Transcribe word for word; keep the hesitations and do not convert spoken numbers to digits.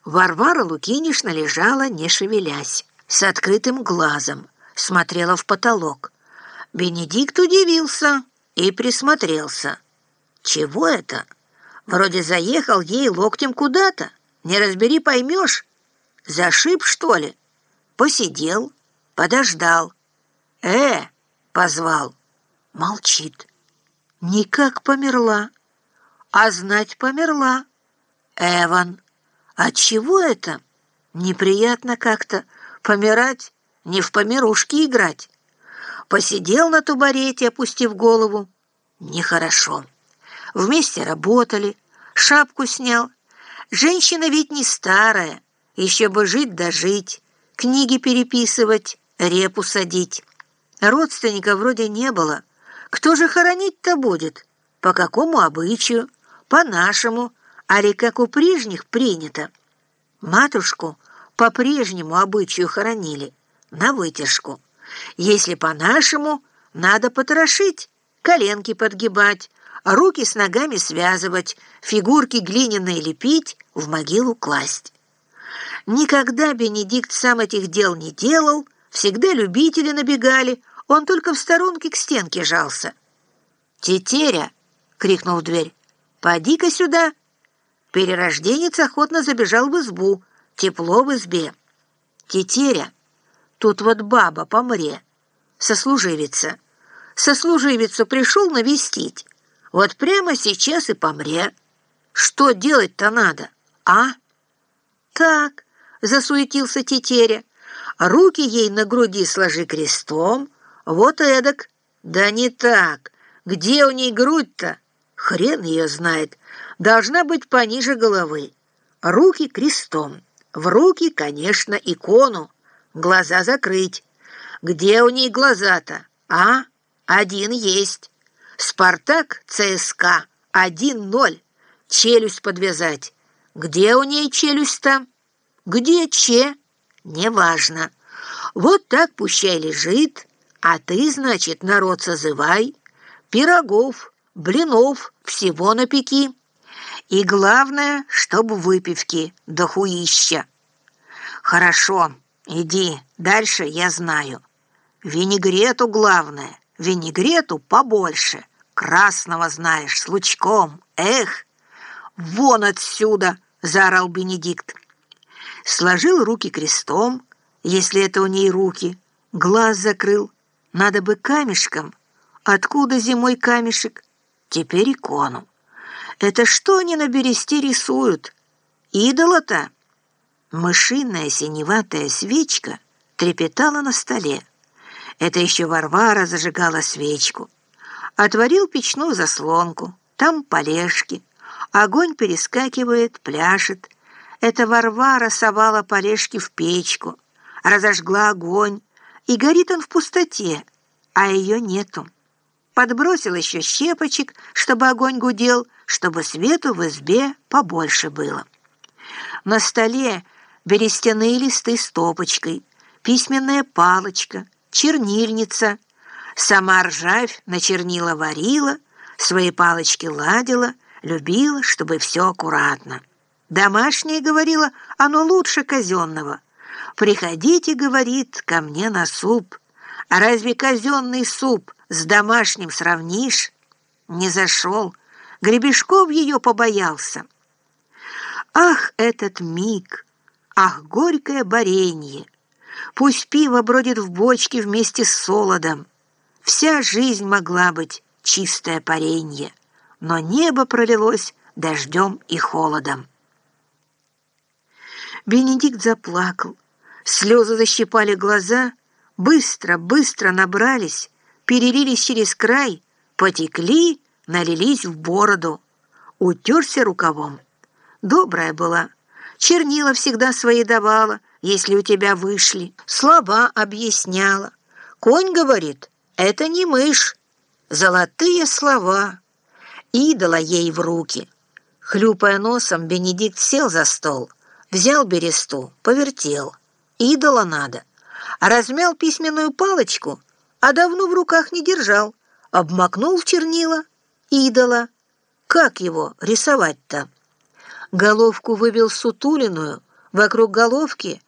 Варвара Лукинишна лежала, не шевелясь, с открытым глазом, смотрела в потолок. Бенедикт удивился и присмотрелся. Чего это? Вроде заехал ей локтем куда-то. Не разбери, поймешь. Зашиб, что ли? Посидел, подождал. «Э!» — позвал. Молчит. Никак померла. А знать померла. Эван. Отчего это? Неприятно как-то помирать, не в помирушки играть. Посидел на тубарете, опустив голову. Нехорошо. Вместе работали, шапку снял. Женщина ведь не старая, еще бы жить да жить, книги переписывать, репу садить. Родственников вроде не было. Кто же хоронить-то будет? По какому обычаю? По-нашему, али как у прежних принято. Матушку по прежнему обычаю хоронили, на вытяжку. Если по-нашему, надо потрошить, коленки подгибать, руки с ногами связывать, фигурки глиняные лепить, в могилу класть. Никогда Бенедикт сам этих дел не делал, всегда любители набегали, он только в сторонке к стенке жался. «Тетеря!» — крикнул в дверь. «Поди-ка сюда!» Перерожденец охотно забежал в избу, тепло в избе. «Тетеря, тут вот баба помре, сослуживица. Сослуживицу пришел навестить, вот прямо сейчас и помре. Что делать-то надо, а?» «Так», — засуетился Тетеря, — «руки ей на груди сложи крестом, вот эдак». «Да не так. Где у ней грудь-то? Хрен ее знает. Должна быть пониже головы. Руки крестом. В руки, конечно, икону. Глаза закрыть. Где у ней глаза-то? А? Один есть. Спартак, ЦСКА, один ноль. Челюсть подвязать. Где у ней челюсть-то? Где че? Неважно. Вот так пущай лежит, а ты, значит, народ созывай. Пирогов, блинов, всего напеки. И главное, чтобы выпивки до хуища. Хорошо, иди, дальше я знаю. Винегрету главное, винегрету побольше. Красного знаешь, с лучком. Эх, вон отсюда, заорал Бенедикт. Сложил руки крестом, если это у ней руки, глаз закрыл. Надо бы камешком. Откуда зимой камешек? Теперь икону. Это что они на бересте рисуют? Идола-то? Мышиная синеватая свечка трепетала на столе. Это еще Варвара зажигала свечку. Отворил печную заслонку. Там полежки. Огонь перескакивает, пляшет. Это Варвара совала полежки в печку. Разожгла огонь. И горит он в пустоте, а ее нету. Подбросил еще щепочек, чтобы огонь гудел, чтобы свету в избе побольше было. На столе берестяные листы с топочкой, письменная палочка, чернильница. Сама ржавь на чернила варила, свои палочки ладила, любила, чтобы все аккуратно. Домашнее, говорила, оно лучше казенного. «Приходите, — говорит, — ко мне на суп. А разве казенный суп с домашним сравнишь?» Не зашел, Гребешков ее побоялся. Ах, этот миг! Ах, горькое баренье! Пусть пиво бродит в бочке вместе с солодом. Вся жизнь могла быть чистое паренье, но небо пролилось дождем и холодом. Бенедикт заплакал. Слезы защипали глаза, быстро, быстро набрались, перелились через край, потекли, налились в бороду. Утерся рукавом. Добрая была, чернила всегда свои давала, если у тебя вышли. Слова объясняла. Конь говорит, это не мышь. Золотые слова. Идола ей в руки. Хлюпая носом, Бенедикт сел за стол, взял бересту, повертел. Идола надо. А размял письменную палочку, а давно в руках не держал. Обмакнул в чернила. Идола. Как его рисовать-то? Головку вывел сутулиную, Вокруг головки